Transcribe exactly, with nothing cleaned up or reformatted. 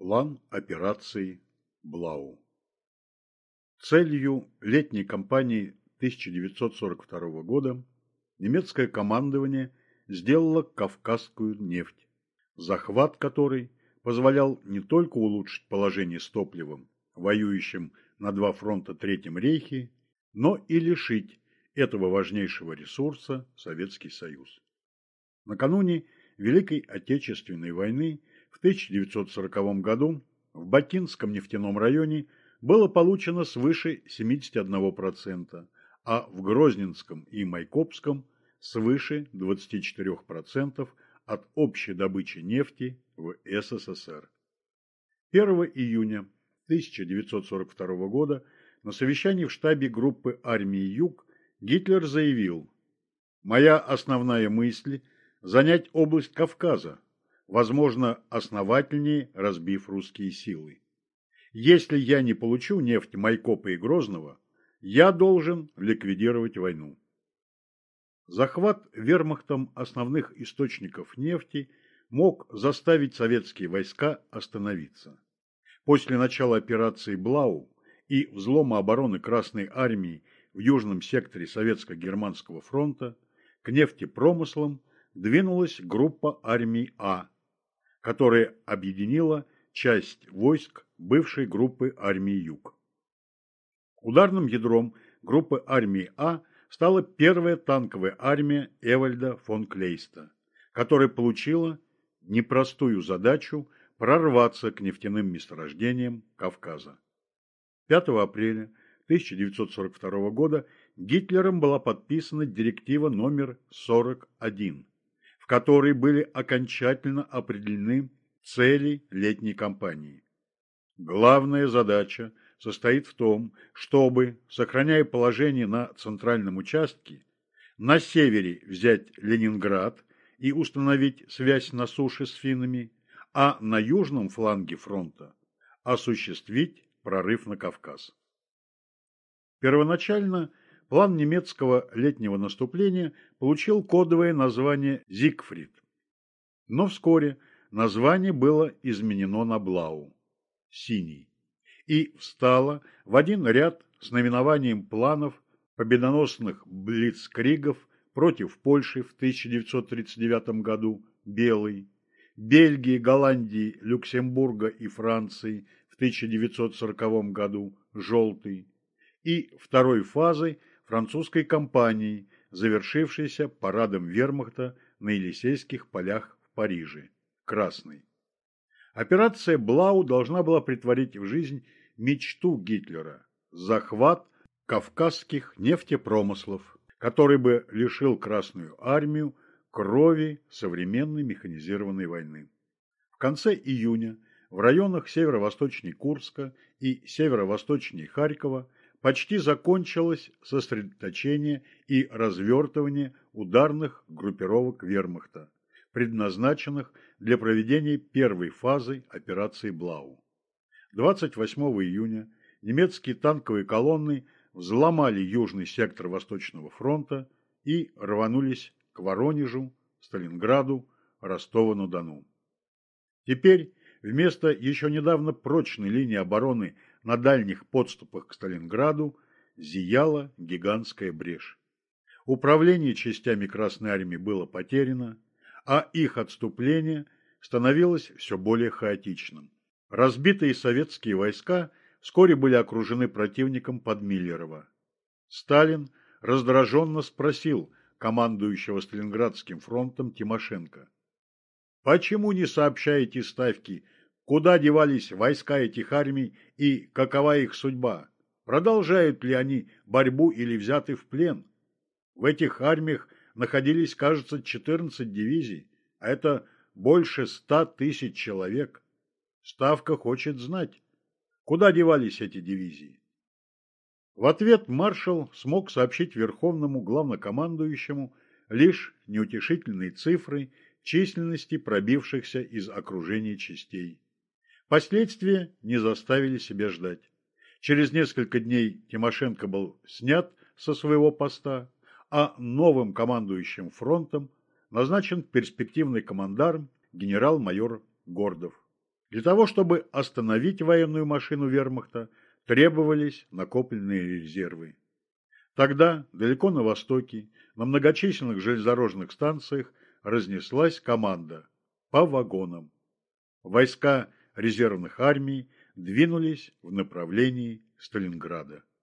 План операции Блау. Целью летней кампании тысяча девятьсот сорок второго года немецкое командование сделало Кавказскую нефть, захват которой позволял не только улучшить положение с топливом, воюющим на два фронта Третьем рейхе, но и лишить этого важнейшего ресурса Советский Союз. Накануне Великой Отечественной войны в тысяча девятьсот сороковом году в Бакинском нефтяном районе было получено свыше семидесяти одного процента, а в Грозненском и Майкопском свыше двадцати четырёх процентов от общей добычи нефти в СССР. первого июня тысяча девятьсот сорок второго года на совещании в штабе группы армии Юг Гитлер заявил: «Моя основная мысль – занять область Кавказа, возможно, основательнее разбив русские силы. Если я не получу нефть Майкопа и Грозного, я должен ликвидировать войну». Захват вермахтом основных источников нефти мог заставить советские войска остановиться. После начала операции Блау и взлома обороны Красной армии в южном секторе Советско-Германского фронта к нефтепромыслам двинулась группа армий А, которая объединила часть войск бывшей группы армии Юг. Ударным ядром группы армии А стала первая танковая армия Эвальда фон Клейста, которая получила непростую задачу прорваться к нефтяным месторождениям Кавказа. пятого апреля тысяча девятьсот сорок второго года Гитлером была подписана директива номер сорок один, в которой были окончательно определены цели летней кампании. Главная задача состоит в том, чтобы, сохраняя положение на центральном участке, на севере взять Ленинград и установить связь на суше с финнами, а на южном фланге фронта осуществить прорыв на Кавказ. Первоначально план немецкого летнего наступления получил кодовое название «Зигфрид», но вскоре название было изменено на Блау – «Синий», и встало в один ряд с наименованием планов победоносных блицкригов против Польши в тысяча девятьсот тридцать девятом году «Белый», Бельгии, Голландии, Люксембурга и Франции в тысяча девятьсот сороковом году «Желтый» и второй фазой французской кампании, завершившейся парадом вермахта на Елисейских полях в Париже, «Красный». Операция Блау должна была претворить в жизнь мечту Гитлера – захват кавказских нефтепромыслов, который бы лишил Красную армию крови современной механизированной войны. В конце июня в районах северо-восточней Курска и северо-восточней Харькова почти закончилось сосредоточение и развертывание ударных группировок вермахта, предназначенных для проведения первой фазы операции Блау. двадцать восьмого июня немецкие танковые колонны взломали южный сектор Восточного фронта и рванулись к Воронежу, Сталинграду, Ростову-на-Дону. Теперь вместо еще недавно прочной линии обороны на дальних подступах к Сталинграду зияла гигантская брешь. Управление частями Красной армии было потеряно, а их отступление становилось все более хаотичным. Разбитые советские войска вскоре были окружены противником под Миллерово. Сталин раздраженно спросил командующего Сталинградским фронтом Тимошенко: «Почему не сообщаете ставки, куда девались войска этих армий и какова их судьба? Продолжают ли они борьбу или взяты в плен? В этих армиях находились, кажется, четырнадцать дивизий, а это больше ста тысяч человек. Ставка хочет знать, куда девались эти дивизии». В ответ маршал смог сообщить верховному главнокомандующему лишь неутешительные цифры численности пробившихся из окружения частей. Последствия не заставили себя ждать. Через несколько дней Тимошенко был снят со своего поста, а новым командующим фронтом назначен перспективный командарм генерал-майор Гордов. Для того, чтобы остановить военную машину вермахта, требовались накопленные резервы. Тогда, далеко на востоке, на многочисленных железнодорожных станциях разнеслась команда по вагонам. Войска резервных армий двинулись в направлении Сталинграда.